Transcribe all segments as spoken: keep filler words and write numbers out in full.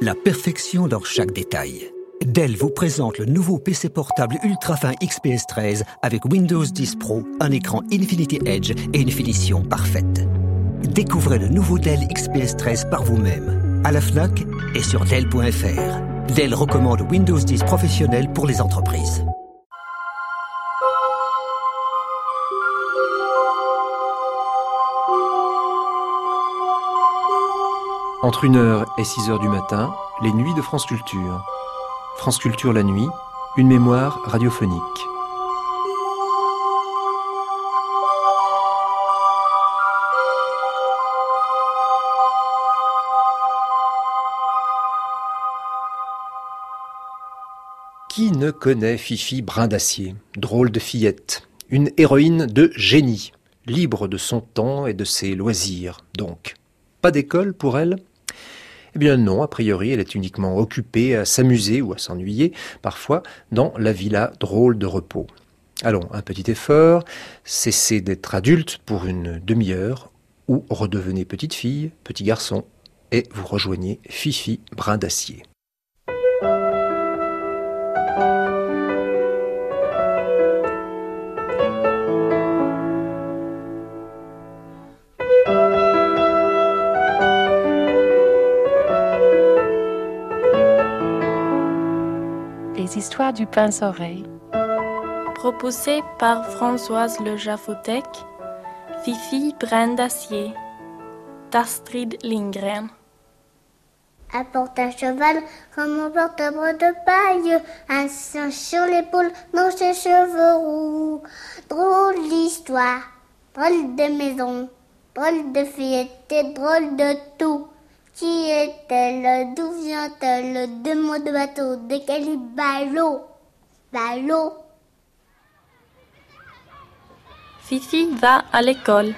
la perfection dans chaque détail. Dell vous présente le nouveau P C portable ultra-fin X P S treize avec Windows dix Pro, un écran Infinity Edge et une finition parfaite. Découvrez le nouveau Dell X P S treize par vous-même, à la Fnac et sur Dell point F R. Dell recommande Windows dix professionnel pour les entreprises. Entre une heure et six heures du matin, les nuits de France Culture. France Culture la nuit, une mémoire radiophonique. Qui ne connaît Fifi Brin d'Acier? Drôle de fillette, une héroïne de génie, libre de son temps et de ses loisirs, donc. Pas d'école pour elle? Eh bien non, a priori, elle est uniquement occupée à s'amuser ou à s'ennuyer, parfois, dans la villa Drôle de Repos. Allons, un petit effort, cessez d'être adulte pour une demi-heure, ou redevenez petite fille, petit garçon, et vous rejoignez Fifi Brin d'Acier. Les histoires du pince-oreille. Proposé par Françoise Le Jaffothek, Fifi Brin d'Acier, d'Astrid Lindgren. Apporte un cheval comme un porte-bras de paille, un chien sur l'épaule dans ses cheveux roux. Drôle d'histoire, drôle de maison, drôle de fillette et drôle de tout. Qui est-elle? D'où vient-elle? Deux mots de bateau, de quel ballot? Ballot. Fifi va à l'école.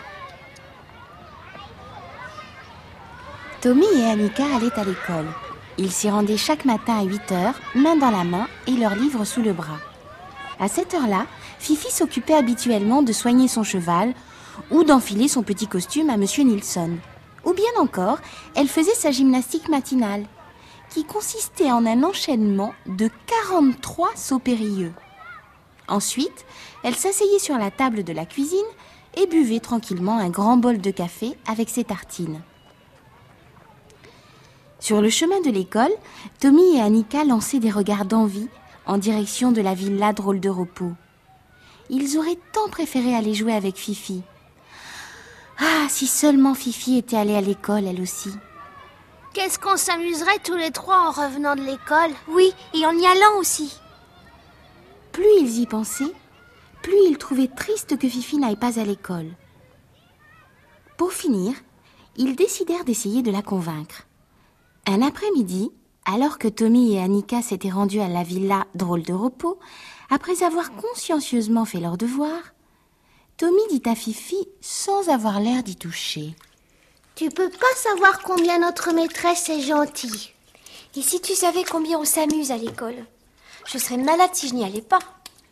Tommy et Annika allaient à l'école. Ils s'y rendaient chaque matin à huit heures, main dans la main et leur livre sous le bras. À cette heure-là, Fifi s'occupait habituellement de soigner son cheval ou d'enfiler son petit costume à Monsieur Nilsson. Ou bien encore, elle faisait sa gymnastique matinale, qui consistait en un enchaînement de quarante-trois sauts périlleux. Ensuite, elle s'asseyait sur la table de la cuisine et buvait tranquillement un grand bol de café avec ses tartines. Sur le chemin de l'école, Tommy et Annika lançaient des regards d'envie en direction de la villa Drôle de Repos. Ils auraient tant préféré aller jouer avec Fifi. Ah, si seulement Fifi était allée à l'école, elle aussi. Qu'est-ce qu'on s'amuserait tous les trois en revenant de l'école? Oui, et en y allant aussi. Plus ils y pensaient, plus ils trouvaient triste que Fifi n'aille pas à l'école. Pour finir, ils décidèrent d'essayer de la convaincre. Un après-midi, alors que Tommy et Annika s'étaient rendus à la villa Drôle de Repos, après avoir consciencieusement fait leurs devoirs, Tommy dit à Fifi sans avoir l'air d'y toucher. Tu peux pas savoir combien notre maîtresse est gentille. Et si tu savais combien on s'amuse à l'école? Je serais malade si je n'y allais pas.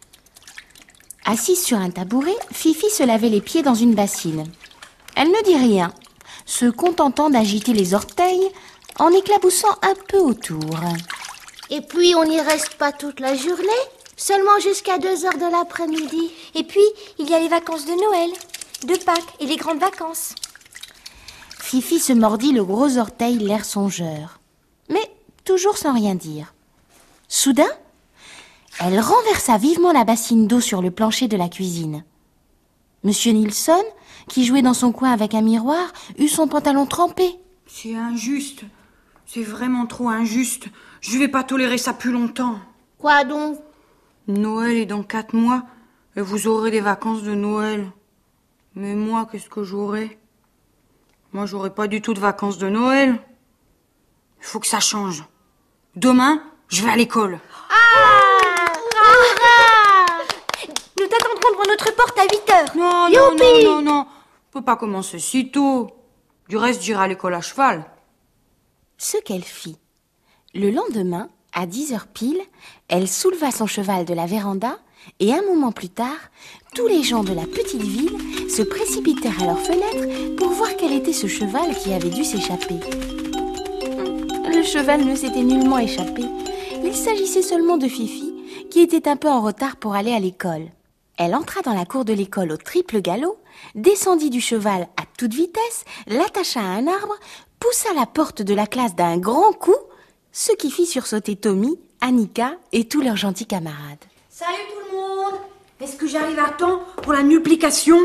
Assise sur un tabouret, Fifi se lavait les pieds dans une bassine. Elle ne dit rien, se contentant d'agiter les orteils en éclaboussant un peu autour. Et puis on n'y reste pas toute la journée, seulement jusqu'à deux heures de l'après-midi. Et puis, il y a les vacances de Noël, de Pâques et les grandes vacances. Fifi se mordit le gros orteil, l'air songeur, mais toujours sans rien dire. Soudain, elle renversa vivement la bassine d'eau sur le plancher de la cuisine. Monsieur Nilsson, qui jouait dans son coin avec un miroir, eut son pantalon trempé. C'est injuste. C'est vraiment trop injuste. Je vais pas tolérer ça plus longtemps. Quoi donc? Noël est dans quatre mois et vous aurez des vacances de Noël. Mais moi, qu'est-ce que j'aurai? Moi, j'aurai pas du tout de vacances de Noël. Il faut que ça change. Demain, je vais à l'école. Ah! Hurrah! Nous t'attendrons devant notre porte à huit heures. Non, non, non, non, non. On peut pas commencer si tôt. Du reste, j'irai à l'école à cheval. Ce qu'elle fit. Le lendemain, à dix heures pile, elle souleva son cheval de la véranda et un moment plus tard, tous les gens de la petite ville se précipitèrent à leurs fenêtres pour voir quel était ce cheval qui avait dû s'échapper. Le cheval ne s'était nullement échappé. Il s'agissait seulement de Fifi, qui était un peu en retard pour aller à l'école. Elle entra dans la cour de l'école au triple galop, descendit du cheval à toute vitesse, l'attacha à un arbre, poussa la porte de la classe d'un grand coup, ce qui fit sursauter Tommy, Annika et tous leurs gentils camarades. Salut tout le monde! Est-ce que j'arrive à temps pour la multiplication?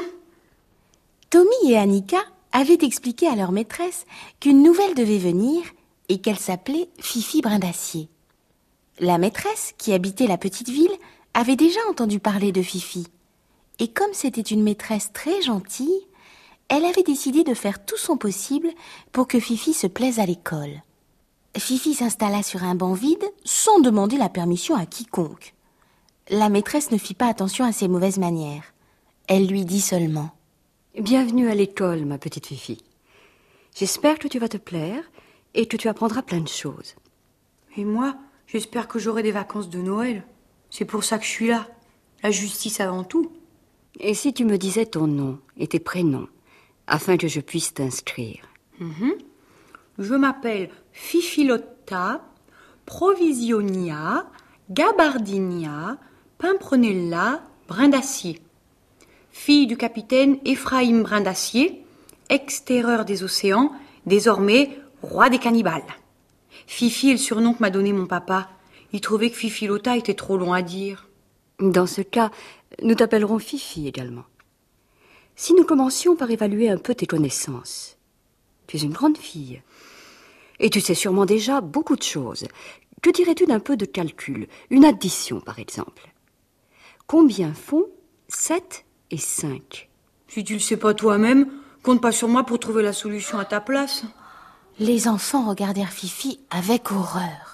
Tommy et Annika avaient expliqué à leur maîtresse qu'une nouvelle devait venir et qu'elle s'appelait Fifi Brindacier. La maîtresse, qui habitait la petite ville, avait déjà entendu parler de Fifi. Et comme c'était une maîtresse très gentille, elle avait décidé de faire tout son possible pour que Fifi se plaise à l'école. Fifi s'installa sur un banc vide sans demander la permission à quiconque. La maîtresse ne fit pas attention à ses mauvaises manières. Elle lui dit seulement: « Bienvenue à l'école, ma petite Fifi. J'espère que tu vas te plaire et que tu apprendras plein de choses. » Et moi, j'espère que j'aurai des vacances de Noël. C'est pour ça que je suis là. La justice avant tout. Et si tu me disais ton nom et tes prénoms, afin que je puisse t'inscrire? Mm-hmm. Je m'appelle Fifilotta Provisionia Gabardinia Pimpronella Brindacier, fille du capitaine Ephraim Brindacier, ex-terreur des océans, désormais roi des cannibales. Fifi est le surnom que m'a donné mon papa. Il trouvait que Fifilotta était trop long à dire. Dans ce cas, nous t'appellerons Fifi également. Si nous commencions par évaluer un peu tes connaissances. Tu es une grande fille. Et tu sais sûrement déjà beaucoup de choses. Que dirais-tu d'un peu de calcul? Une addition, par exemple. Combien font sept et cinq? Si tu le sais pas toi-même, compte pas sur moi pour trouver la solution à ta place. Les enfants regardèrent Fifi avec horreur.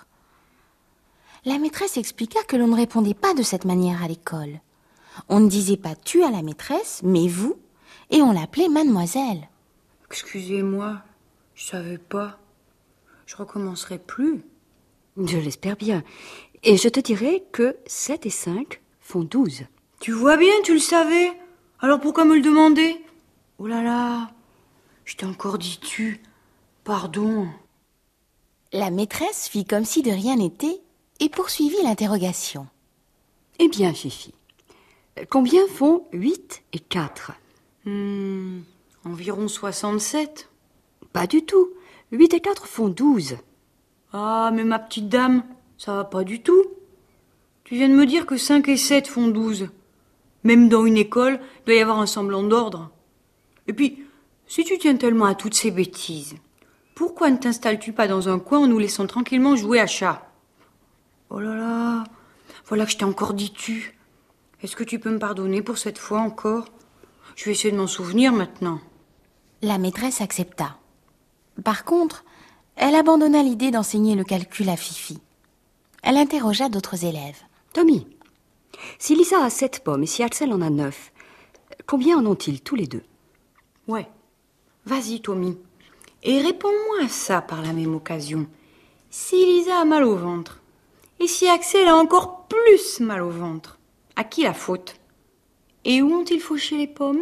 La maîtresse expliqua que l'on ne répondait pas de cette manière à l'école. On ne disait pas tu à la maîtresse, mais vous, et on l'appelait mademoiselle. Excusez-moi, je savais pas. Je recommencerai plus. Je l'espère bien. Et je te dirai que sept et cinq font douze. Tu vois bien, tu le savais. Alors pourquoi me le demander? Oh là là, je t'ai encore dit tu. Pardon. La maîtresse fit comme si de rien n'était et poursuivit l'interrogation. Eh bien, Fifi, combien font huit et quatre? Hmm, environ soixante-sept. Pas du tout. huit et quatre font douze. Ah, mais ma petite dame, ça va pas du tout. Tu viens de me dire que cinq et sept font douze. Même dans une école, il doit y avoir un semblant d'ordre. Et puis, si tu tiens tellement à toutes ces bêtises, pourquoi ne t'installes-tu pas dans un coin en nous laissant tranquillement jouer à chat? Oh là là, voilà que je t'ai encore dit tu. Est-ce que tu peux me pardonner pour cette fois encore? Je vais essayer de m'en souvenir maintenant. La maîtresse accepta. Par contre, elle abandonna l'idée d'enseigner le calcul à Fifi. Elle interrogea d'autres élèves. Tommy, si Lisa a sept pommes et si Axel en a neuf, combien en ont-ils tous les deux? Ouais, vas-y Tommy. Et réponds-moi à ça par la même occasion. Si Lisa a mal au ventre, et si Axel a encore plus mal au ventre, à qui la faute? Et où ont-ils fauché les pommes?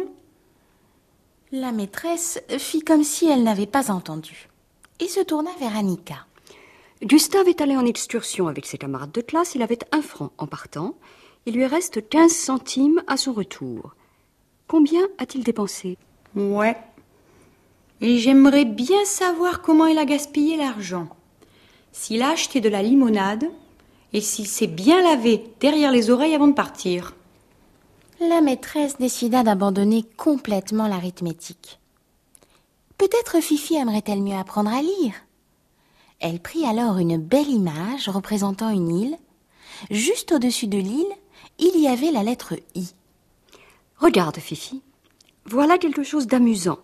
La maîtresse fit comme si elle n'avait pas entendu et se tourna vers Annika. Gustave est allé en excursion avec ses camarades de classe. Il avait un franc en partant. Il lui reste quinze centimes à son retour. Combien a-t-il dépensé? Ouais. Et j'aimerais bien savoir comment il a gaspillé l'argent. S'il a acheté de la limonade et s'il s'est bien lavé derrière les oreilles avant de partir. La maîtresse décida d'abandonner complètement l'arithmétique. Peut-être Fifi aimerait-elle mieux apprendre à lire. Elle prit alors une belle image représentant une île. Juste au-dessus de l'île, il y avait la lettre I. Regarde, Fifi, voilà quelque chose d'amusant.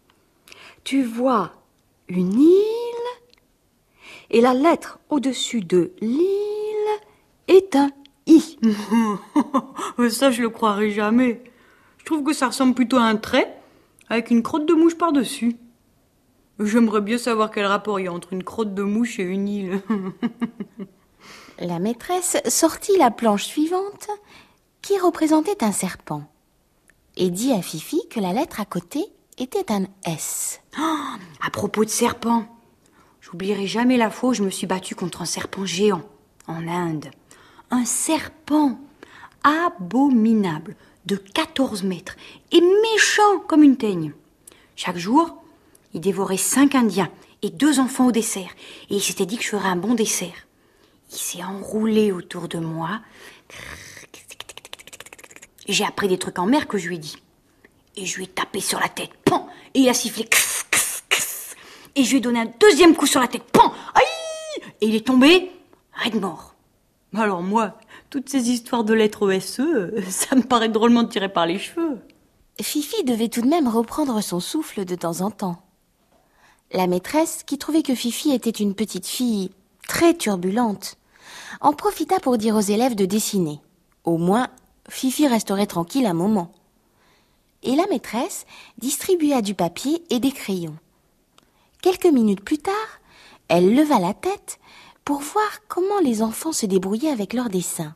Tu vois une île et la lettre au-dessus de l'île est un I. Ça, je le croirais jamais. Je trouve que ça ressemble plutôt à un trait avec une crotte de mouche par-dessus. J'aimerais bien savoir quel rapport il y a entre une crotte de mouche et une île. La maîtresse sortit la planche suivante qui représentait un serpent et dit à Fifi que la lettre à côté était un S. Oh, à propos de serpent, je J'oublierai jamais la fois où je me suis battue contre un serpent géant, en Inde. Un serpent abominable, de quatorze mètres, et méchant comme une teigne. Chaque jour, il dévorait cinq Indiens et deux enfants au dessert. Et il s'était dit que je ferais un bon dessert. Il s'est enroulé autour de moi. J'ai appris des trucs en mer que je lui ai dit. Et je lui ai tapé sur la tête. Pan. Et il a sifflé. Et je lui ai donné un deuxième coup sur la tête. Pan. Aïe. Et il est tombé raide mort. Alors moi, toutes ces histoires de lettres O S E, ça me paraît drôlement tiré par les cheveux. Fifi devait tout de même reprendre son souffle de temps en temps. La maîtresse, qui trouvait que Fifi était une petite fille très turbulente, en profita pour dire aux élèves de dessiner. Au moins, Fifi resterait tranquille un moment. Et la maîtresse distribua du papier et des crayons. Quelques minutes plus tard, elle leva la tête pour voir comment les enfants se débrouillaient avec leurs dessins.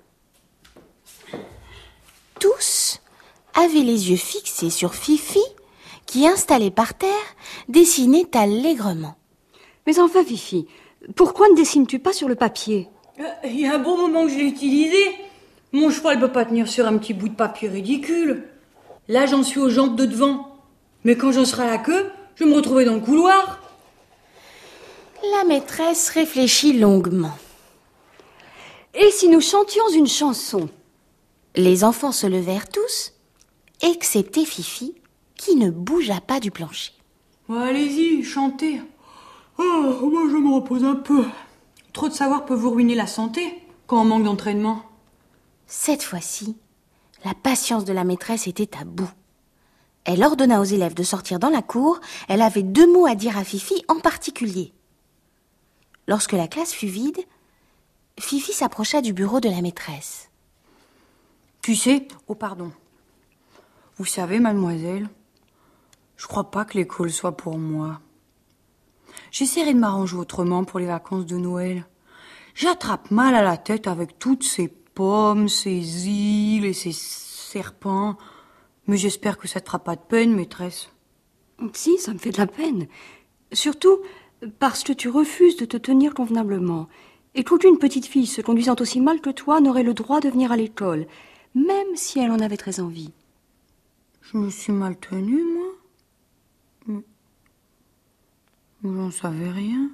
Tous avaient les yeux fixés sur Fifi, qui, installée par terre, dessinait allègrement. Mais enfin, Fifi, pourquoi ne dessines-tu pas sur le papier? Il y a un bon moment que je l'ai utilisé. Mon cheval ne peut pas tenir sur un petit bout de papier ridicule. Là, j'en suis aux jambes de devant. Mais quand j'en serai à la queue, je vais me retrouver dans le couloir. La maîtresse réfléchit longuement. Et si nous chantions une chanson? Les enfants se levèrent tous, excepté Fifi, qui ne bougea pas du plancher. Oh, allez-y, chantez. Oh, moi je me repose un peu. Trop de savoir peut vous ruiner la santé quand on manque d'entraînement. Cette fois-ci, la patience de la maîtresse était à bout. Elle ordonna aux élèves de sortir dans la cour. Elle avait deux mots à dire à Fifi en particulier. Lorsque la classe fut vide, Fifi s'approcha du bureau de la maîtresse. Tu sais, oh pardon. Vous savez, mademoiselle, je crois pas que l'école soit pour moi. J'essaierai de m'arranger autrement pour les vacances de Noël. J'attrape mal à la tête avec toutes ces pommes, ces îles et ces serpents. Mais j'espère que ça te fera pas de peine, maîtresse. Si, ça me fait de la peine. Surtout parce que tu refuses de te tenir convenablement. Et qu'aucune petite fille se conduisant aussi mal que toi n'aurait le droit de venir à l'école, même si elle en avait très envie. Je me suis mal tenue, moi. Mais... mais j'en savais rien.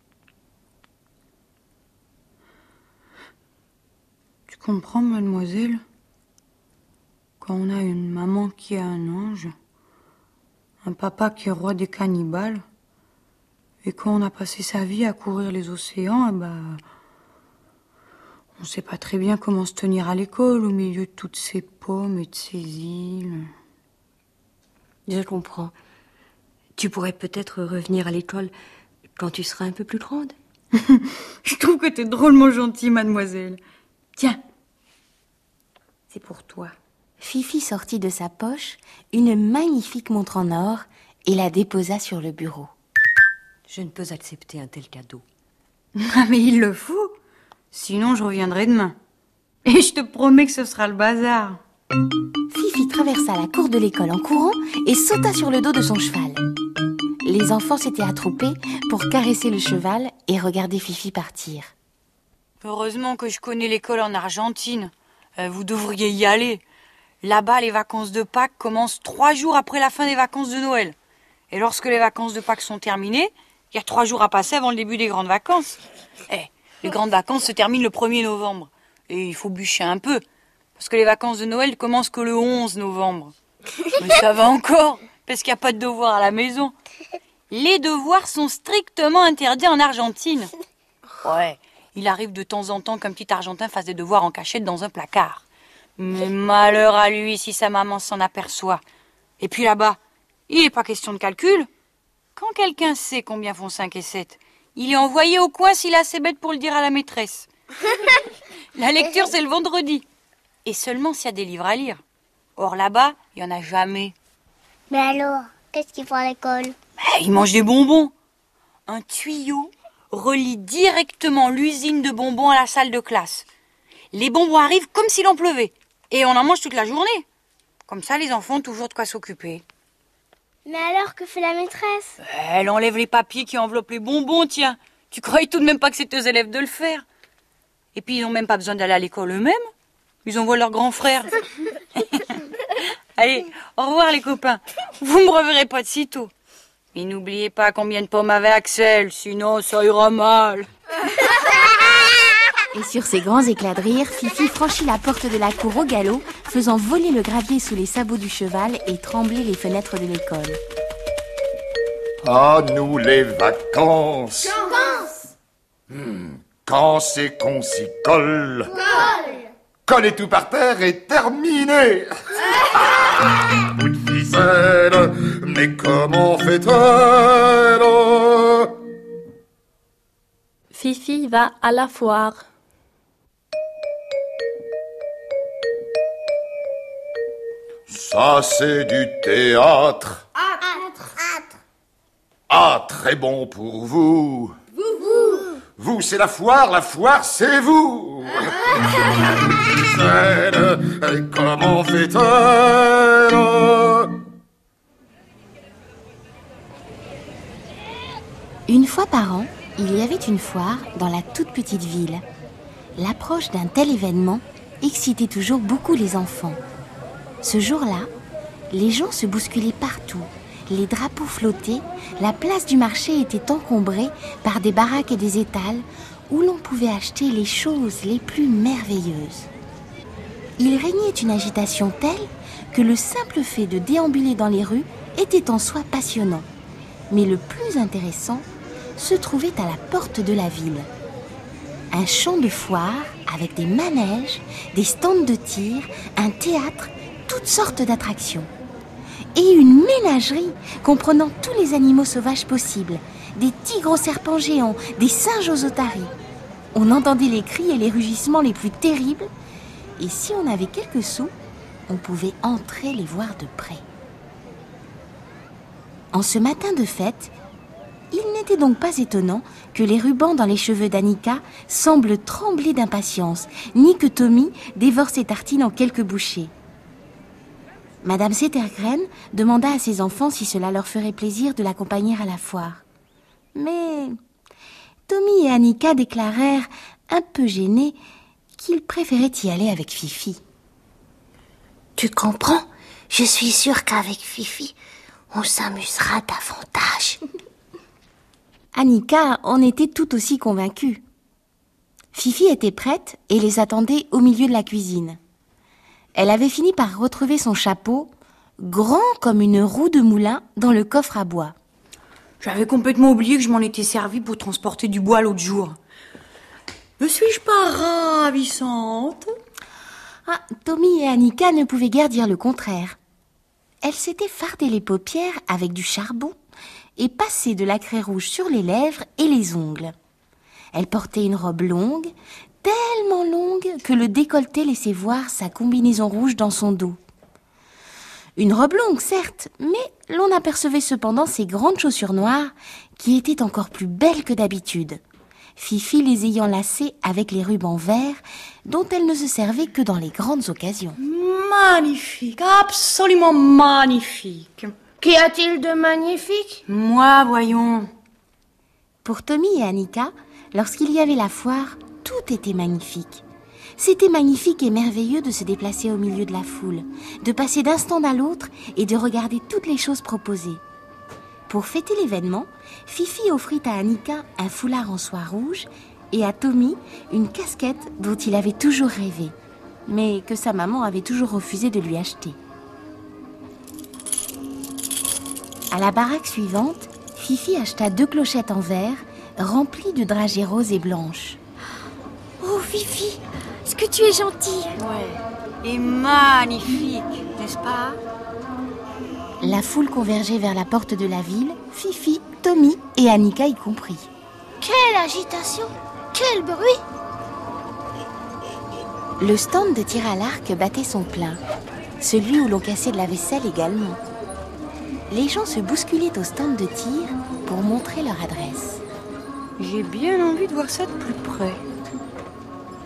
Tu comprends, mademoiselle? Quand on a une maman qui est un ange, un papa qui est roi des cannibales, et quand on a passé sa vie à courir les océans, bah, on sait pas très bien comment se tenir à l'école au milieu de toutes ces pommes et de ces îles. Je comprends. Tu pourrais peut-être revenir à l'école quand tu seras un peu plus grande. Je trouve que t'es drôlement gentille, mademoiselle. Tiens, c'est pour toi. Fifi sortit de sa poche une magnifique montre en or et la déposa sur le bureau. Je ne peux accepter un tel cadeau. Ah, mais il le faut. Sinon, je reviendrai demain. Et je te promets que ce sera le bazar. Fifi traversa la cour de l'école en courant et sauta sur le dos de son cheval. Les enfants s'étaient attroupés pour caresser le cheval et regarder Fifi partir. Heureusement que je connais l'école en Argentine. Euh, vous devriez y aller. Là-bas, les vacances de Pâques commencent trois jours après la fin des vacances de Noël. Et lorsque les vacances de Pâques sont terminées, il y a trois jours à passer avant le début des grandes vacances. Eh, les grandes vacances se terminent le premier novembre. Et il faut bûcher un peu. Parce que les vacances de Noël commencent que le onze novembre. Mais ça va encore, parce qu'il n'y a pas de devoirs à la maison. Les devoirs sont strictement interdits en Argentine. Ouais, il arrive de temps en temps qu'un petit Argentin fasse des devoirs en cachette dans un placard. Mais malheur à lui si sa maman s'en aperçoit. Et puis là-bas, il n'est pas question de calcul. Quand quelqu'un sait combien font cinq et sept, il est envoyé au coin s'il est assez bête pour le dire à la maîtresse. La lecture, c'est le vendredi. Et seulement s'il y a des livres à lire. Or là-bas, il n'y en a jamais. Mais alors, qu'est-ce qu'ils font à l'école? Ben, ils mangent des bonbons. Un tuyau relie directement l'usine de bonbons à la salle de classe. Les bonbons arrivent comme s'il en pleuvait. Et on en mange toute la journée. Comme ça, les enfants ont toujours de quoi s'occuper. Mais alors, que fait la maîtresse? Elle enlève les papiers qui enveloppent les bonbons, tiens. Tu croyais tout de même pas que c'était aux élèves de le faire? Et puis, ils n'ont même pas besoin d'aller à l'école eux-mêmes. Ils envoient leurs grands frères. Allez, au revoir les copains. Vous me reverrez pas de sitôt. Et n'oubliez pas combien de pommes avait Axel, sinon ça ira mal. Et sur ces grands éclats de rire, Fifi franchit la porte de la cour au galop, faisant voler le gravier sous les sabots du cheval et trembler les fenêtres de l'école. À nous les vacances. Hmm, quand c'est qu'on s'y colle. Colle. Coller tout par terre est terminé. Bout de ficelle, mais comment fait-elle? Fifi va à la foire. Ça c'est du théâtre. Âtre. Ah, très bon pour vous. Vous, vous. Vous, c'est la foire, la foire, c'est vous. Et comment fait-elle? Une fois par an, il y avait une foire dans la toute petite ville. L'approche d'un tel événement excitait toujours beaucoup les enfants. Ce jour-là, les gens se bousculaient partout. Les drapeaux flottaient, la place du marché était encombrée par des baraques et des étals où l'on pouvait acheter les choses les plus merveilleuses. Il régnait une agitation telle que le simple fait de déambuler dans les rues était en soi passionnant. Mais le plus intéressant se trouvait à la porte de la ville. Un champ de foire avec des manèges, des stands de tir, un théâtre, toutes sortes d'attractions. Et une ménagerie comprenant tous les animaux sauvages possibles, des tigres aux serpents géants, des singes aux otaries. On entendait les cris et les rugissements les plus terribles, et si on avait quelques sous, on pouvait entrer les voir de près. En ce matin de fête, il n'était donc pas étonnant que les rubans dans les cheveux d'Annika semblent trembler d'impatience, ni que Tommy dévore ses tartines en quelques bouchées. Madame Settergren demanda à ses enfants si cela leur ferait plaisir de l'accompagner à la foire. Mais Tommy et Annika déclarèrent, un peu gênés, qu'ils préféraient y aller avec Fifi. Tu comprends? Je suis sûre qu'avec Fifi, on s'amusera davantage. Annika en était tout aussi convaincue. Fifi était prête et les attendait au milieu de la cuisine. Elle avait fini par retrouver son chapeau, grand comme une roue de moulin, dans le coffre à bois. J'avais complètement oublié que je m'en étais servi pour transporter du bois l'autre jour. Ne suis-je pas ravissante? Ah, Tommy et Annika ne pouvaient guère dire le contraire. Elle s'était fardé les paupières avec du charbon et passé de la craie rouge sur les lèvres et les ongles. Elle portait une robe longue, tellement longue que le décolleté laissait voir sa combinaison rouge dans son dos. Une robe longue, certes, mais l'on apercevait cependant ses grandes chaussures noires qui étaient encore plus belles que d'habitude, Fifi les ayant lacées avec les rubans verts dont elle ne se servait que dans les grandes occasions. Magnifique, absolument magnifique. Qu'y a-t-il de magnifique? Moi, voyons. Pour Tommy et Annika, lorsqu'il y avait la foire, tout était magnifique. C'était magnifique et merveilleux de se déplacer au milieu de la foule, de passer d'un stand à l'autre et de regarder toutes les choses proposées. Pour fêter l'événement, Fifi offrit à Annika un foulard en soie rouge et à Tommy une casquette dont il avait toujours rêvé, mais que sa maman avait toujours refusé de lui acheter. À la baraque suivante, Fifi acheta deux clochettes en verre remplies de dragées roses et blanches. Oh Fifi, est-ce que tu es gentille? Ouais, et magnifique, n'est-ce pas? La foule convergeait vers la porte de la ville, Fifi, Tommy et Annika y compris. Quelle agitation! Quel bruit! Le stand de tir à l'arc battait son plein, celui où l'on cassait de la vaisselle également. Les gens se bousculaient au stand de tir pour montrer leur adresse. J'ai bien envie de voir ça de plus près.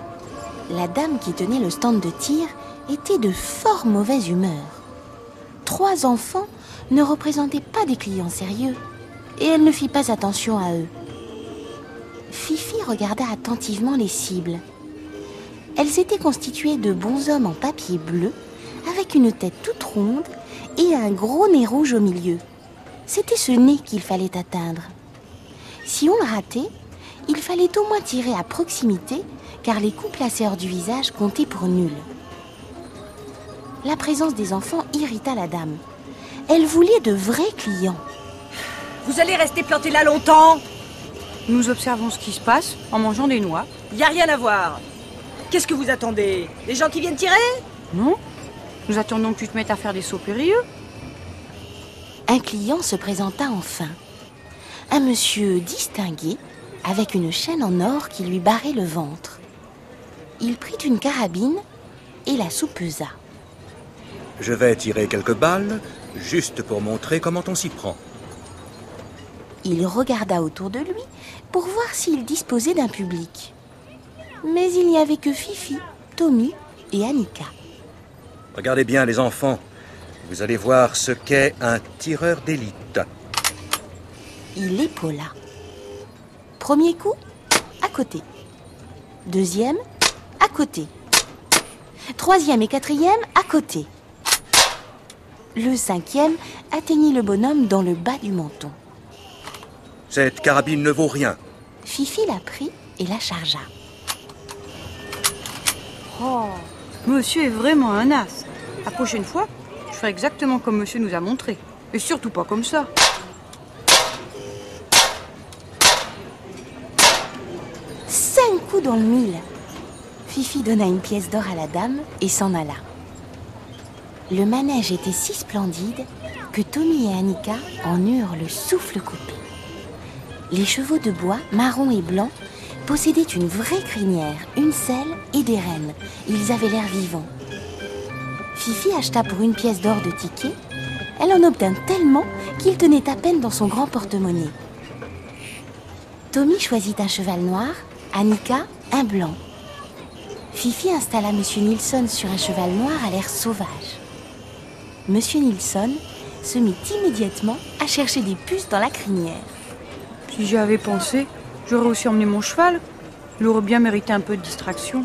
La dame qui tenait le stand de tir était de fort mauvaise humeur. trois enfants ne représentaient pas des clients sérieux et elle ne fit pas attention à eux. Fifi regarda attentivement les cibles. Elles étaient constituées de bonshommes en papier bleu avec une tête toute ronde et un gros nez rouge au milieu. C'était ce nez qu'il fallait atteindre. Si on le ratait, il fallait au moins tirer à proximité car les coups placés hors du visage comptaient pour nuls. La présence des enfants irrita la dame. Elle voulait de vrais clients. Vous allez rester plantés là longtemps? Nous observons ce qui se passe en mangeant des noix. Y a rien à voir. Qu'est-ce que vous attendez? Les gens qui viennent tirer? Non. Nous attendons que tu te mettes à faire des sauts périlleux. Un client se présenta enfin. Un monsieur distingué, avec une chaîne en or qui lui barrait le ventre. Il prit une carabine et la soupesa. Je vais tirer quelques balles, juste pour montrer comment on s'y prend. Il regarda autour de lui pour voir s'il disposait d'un public. Mais il n'y avait que Fifi, Tommy et Annika. Regardez bien les enfants. Vous allez voir ce qu'est un tireur d'élite. Il épaula. Premier coup, à côté. Deuxième, à côté. Troisième et quatrième, à côté. Le cinquième atteignit le bonhomme dans le bas du menton. Cette carabine ne vaut rien. Fifi la prit et la chargea. Oh, monsieur est vraiment un as. La prochaine fois, je ferai exactement comme monsieur nous a montré. Et surtout pas comme ça. Cinq coups dans le mille. Fifi donna une pièce d'or à la dame et s'en alla. Le manège était si splendide que Tommy et Annika en eurent le souffle coupé. Les chevaux de bois, marron et blanc, possédaient une vraie crinière, une selle et des rênes. Ils avaient l'air vivants. Fifi acheta pour une pièce d'or de tickets. Elle en obtint tellement qu'il tenait à peine dans son grand porte-monnaie. Tommy choisit un cheval noir, Annika un blanc. Fifi installa Monsieur Nilsson sur un cheval noir à l'air sauvage. Monsieur Nilsson se mit immédiatement à chercher des puces dans la crinière. Si j'y avais pensé, j'aurais aussi emmené mon cheval. Il aurait bien mérité un peu de distraction.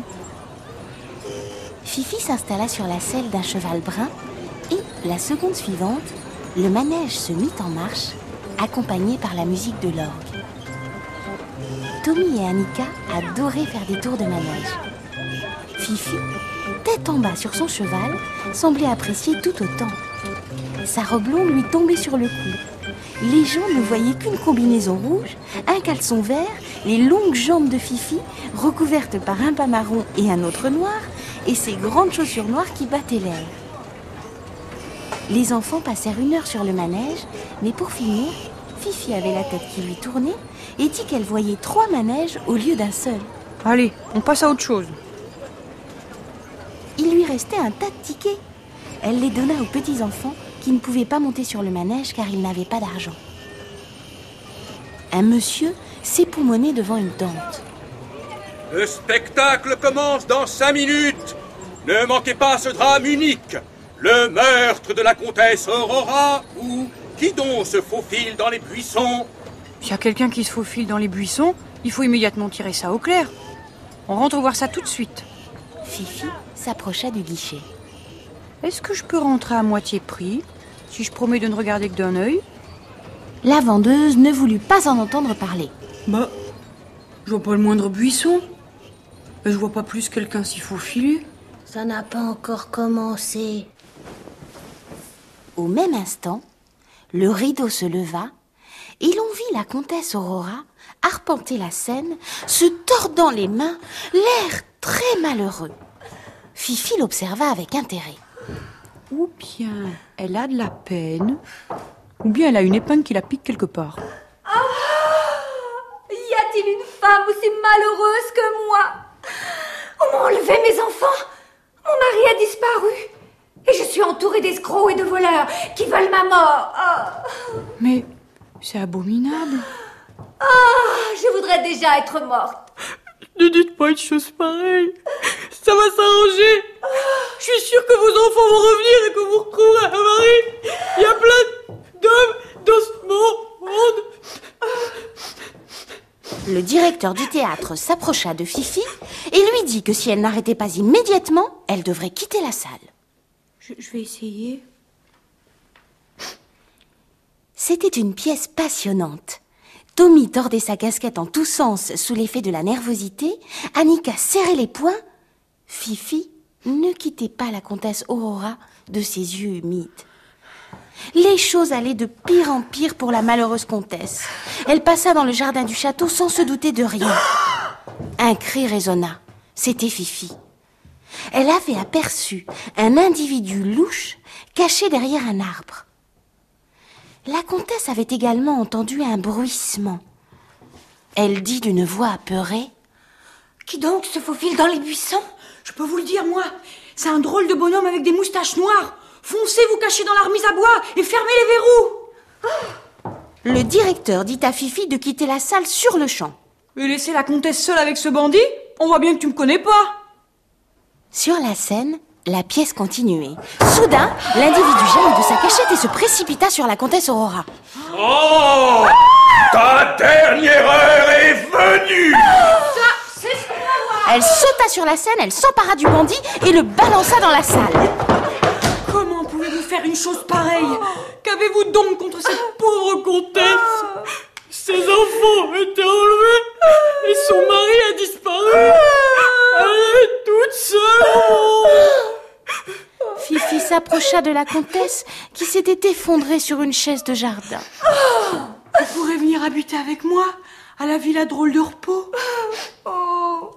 Fifi s'installa sur la selle d'un cheval brun et, la seconde suivante, le manège se mit en marche, accompagné par la musique de l'orgue. Tommy et Annika adoraient faire des tours de manège. Fifi, tête en bas sur son cheval, semblait apprécier tout autant. Sa robe longue lui tombait sur le cou. Les gens ne voyaient qu'une combinaison rouge, un caleçon vert, les longues jambes de Fifi, recouvertes par un pas marron et un autre noir, et ses grandes chaussures noires qui battaient l'air. Les enfants passèrent une heure sur le manège, mais pour finir, Fifi avait la tête qui lui tournait et dit qu'elle voyait trois manèges au lieu d'un seul. Allez, on passe à autre chose. Il lui restait un tas de tickets. Elle les donna aux petits-enfants qui ne pouvaient pas monter sur le manège car ils n'avaient pas d'argent. Un monsieur s'époumonnait devant une tente. Le spectacle commence dans cinq minutes. Ne manquez pas ce drame unique. Le meurtre de la comtesse Aurora ou qui donc se faufile dans les buissons. S'il y a quelqu'un qui se faufile dans les buissons, il faut immédiatement tirer ça au clair. On rentre voir ça tout de suite. Fifi s'approcha du guichet. Est-ce que je peux rentrer à moitié prix, si je promets de ne regarder que d'un œil? La vendeuse ne voulut pas en entendre parler. Bah, je vois pas le moindre buisson. Et je vois pas plus quelqu'un s'y faufiler. Ça n'a pas encore commencé. Au même instant, le rideau se leva et l'on vit la comtesse Aurora arpenter la scène, se tordant les mains, l'air très malheureux. Fifi l'observa avec intérêt. Ou bien elle a de la peine, ou bien elle a une épingle qui la pique quelque part. Ah! Y a-t-il une femme aussi malheureuse que moi? On m'a enlevé mes enfants. Mon mari a disparu. Et je suis entourée d'escrocs et de voleurs qui veulent ma mort. Oh. Mais c'est abominable. Ah, je voudrais déjà être morte. Ne dites pas une chose pareille. Ça va s'arranger. Ah. Je suis sûre que vos enfants vont revenir et que vous retrouverez un mari. Il y a plein d'hommes dans ce monde. Le directeur du théâtre s'approcha de Fifi et lui dit que si elle n'arrêtait pas immédiatement, elle devrait quitter la salle. Je, je vais essayer. C'était une pièce passionnante. Tommy tordait sa casquette en tous sens sous l'effet de la nervosité. Annika serrait les poings. Fifi ne quittait pas la comtesse Aurora de ses yeux humides. Les choses allaient de pire en pire pour la malheureuse comtesse. Elle passa dans le jardin du château sans se douter de rien. Un cri résonna. C'était Fifi. Elle avait aperçu un individu louche caché derrière un arbre. La comtesse avait également entendu un bruissement. Elle dit d'une voix apeurée: « Qui donc se faufile dans les buissons ? Je peux vous le dire, moi. C'est un drôle de bonhomme avec des moustaches noires. Foncez vous cacher dans la remise à bois et fermez les verrous. » Le directeur dit à Fifi de quitter la salle sur le champ. « Et laisser la comtesse seule avec ce bandit ? On voit bien que tu me connais pas. » Sur la scène, la pièce continuait. Soudain, l'individu jaillit de sa cachette et se précipita sur la comtesse Aurora. « Oh, ta dernière heure est venue !» Ça, c'est ce qu'on va voir. Elle sauta sur la scène, elle s'empara du bandit et le balança dans la salle. Comment pouvez-vous faire une chose pareille ? Qu'avez-vous donc contre cette pauvre comtesse ? Ses enfants étaient enlevés et son mari a disparu. Elle est toute seule. Fifi s'approcha de la comtesse qui s'était effondrée sur une chaise de jardin. Vous pourrez venir habiter avec moi à la villa drôle de repos. Oh.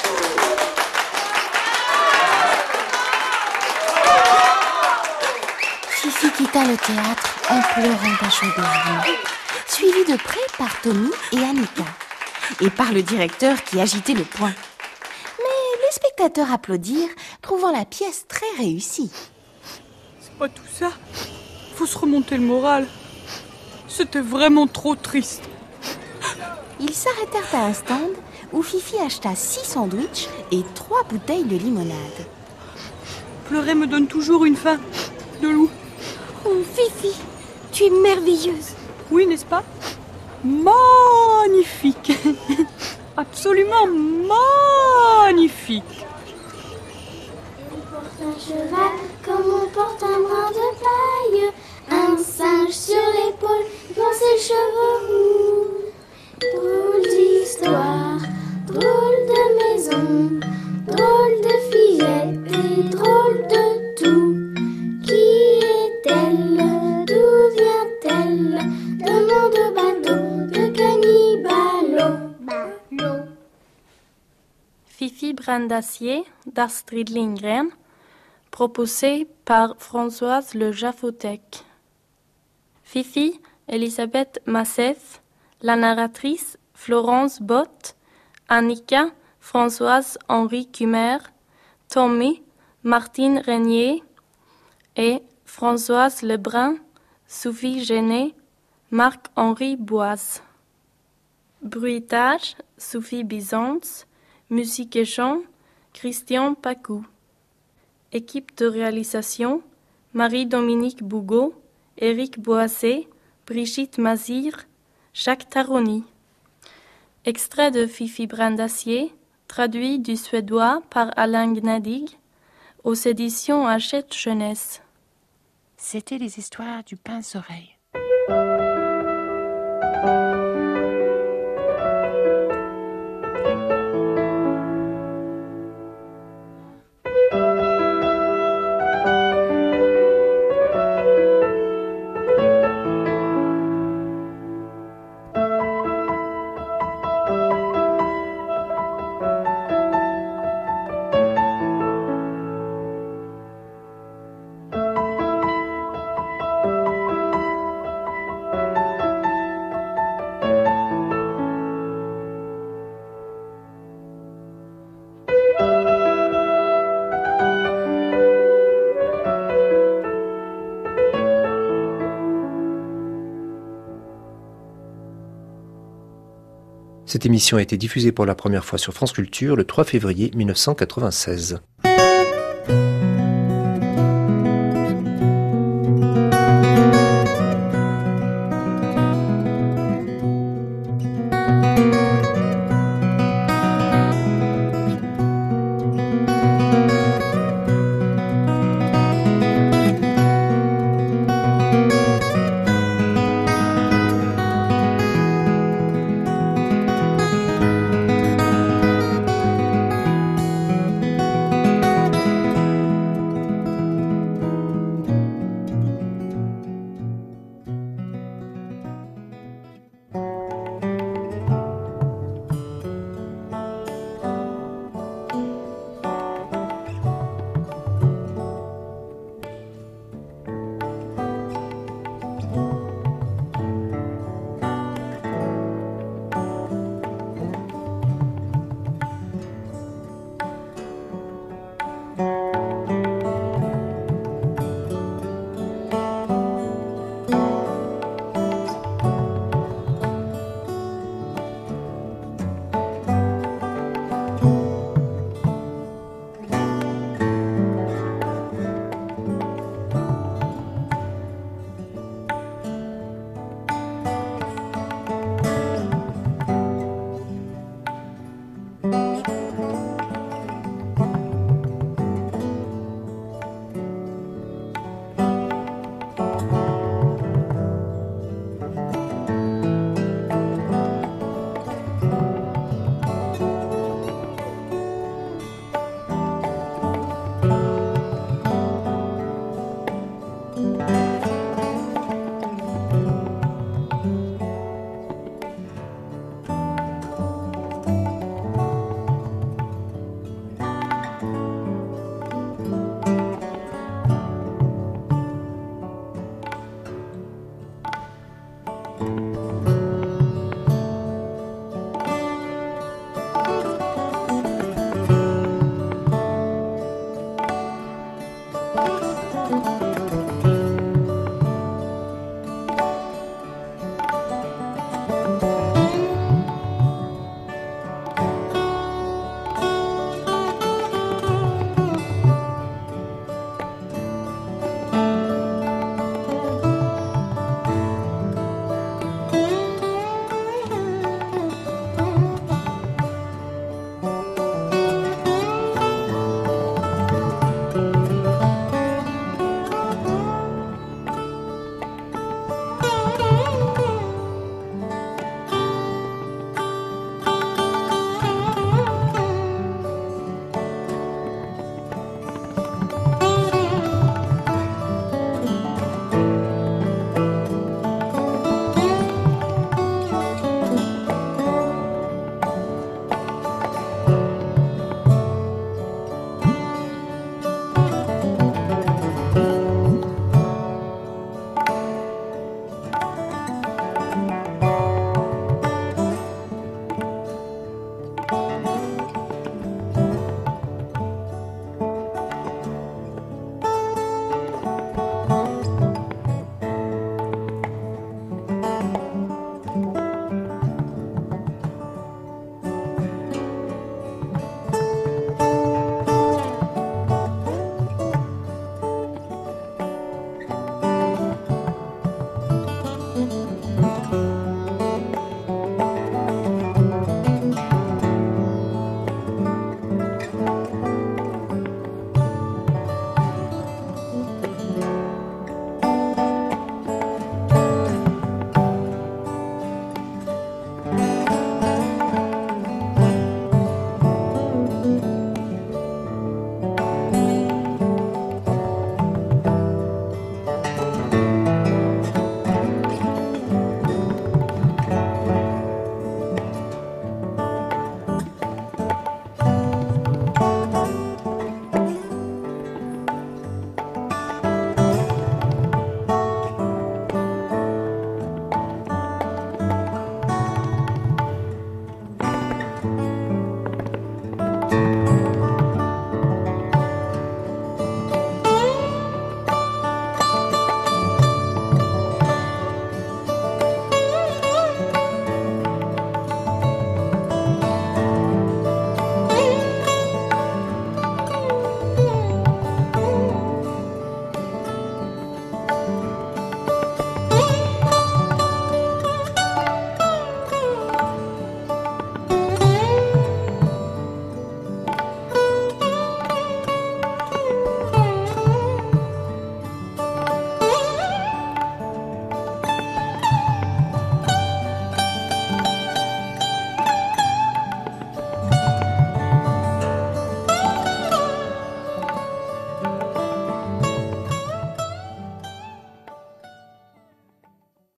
Fifi quitta le théâtre en pleurant à chaudes larmes, suivie de près par Tommy et Annika, et par le directeur qui agitait le poing. Mais les spectateurs applaudirent, trouvant la pièce très réussie. C'est pas tout ça. Faut se remonter le moral. C'était vraiment trop triste. Ils s'arrêtèrent à un stand où Fifi acheta six sandwichs et trois bouteilles de limonade. Pleurer me donne toujours une faim de loup. Oh, Fifi, tu es merveilleuse. Oui, n'est-ce pas ? Magnifique. Absolument magnifique. On porte un cheval comme on porte un brin de paille, un singe sur l'épaule dans ses cheveux roux. Drôle d'histoire, drôle de maison, drôle de fillette et drôle de tout. Qui est-elle? D'où vient-elle? De nom de bateau, de cannibalo. Balo. Fifi Brandacier d'Astrid Lindgren, proposé par Françoise Le Jaffotec. Fifi, Elisabeth Massef, la narratrice Florence Bott, Annika, Françoise Henri Cumer, Tommy, Martine Régnier et Françoise Lebrun, Sophie Genet, Marc-Henri Boise. Bruitage, Sophie Bizance, musique et chant, Christian Pacou. Équipe de réalisation, Marie-Dominique Bougot, Éric Boissé, Brigitte Mazir, Jacques Taroni. Extrait de Fifi Brandacier, traduit du suédois par Alain Gnadig, aux éditions Hachette Jeunesse. C'était les histoires du pince-oreille. Cette émission a été diffusée pour la première fois sur France Culture le trois février mille neuf cent quatre-vingt-seize.